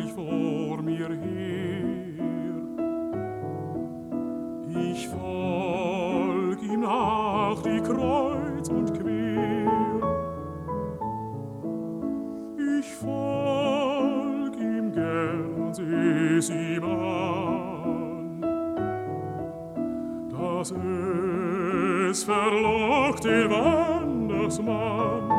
sich vor mir her. Ich folg ihm nach die kreuz und quer. Ich folg ihm gern, seh's ihm an, dass es verlockt den Wandersmann.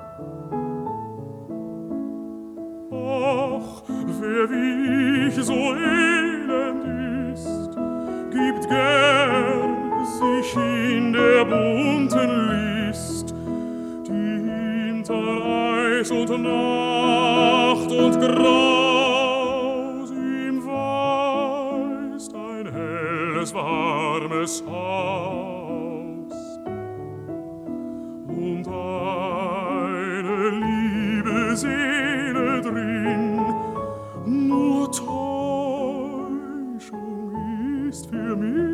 Ach, wer wie ich so elend ist, gibt gern sich in der bunten List, die hinter Eis und Nacht und Graus ihm weist ein helles, warmes Haus und eine liebe Seele drin. Nur Täuschung ist für mich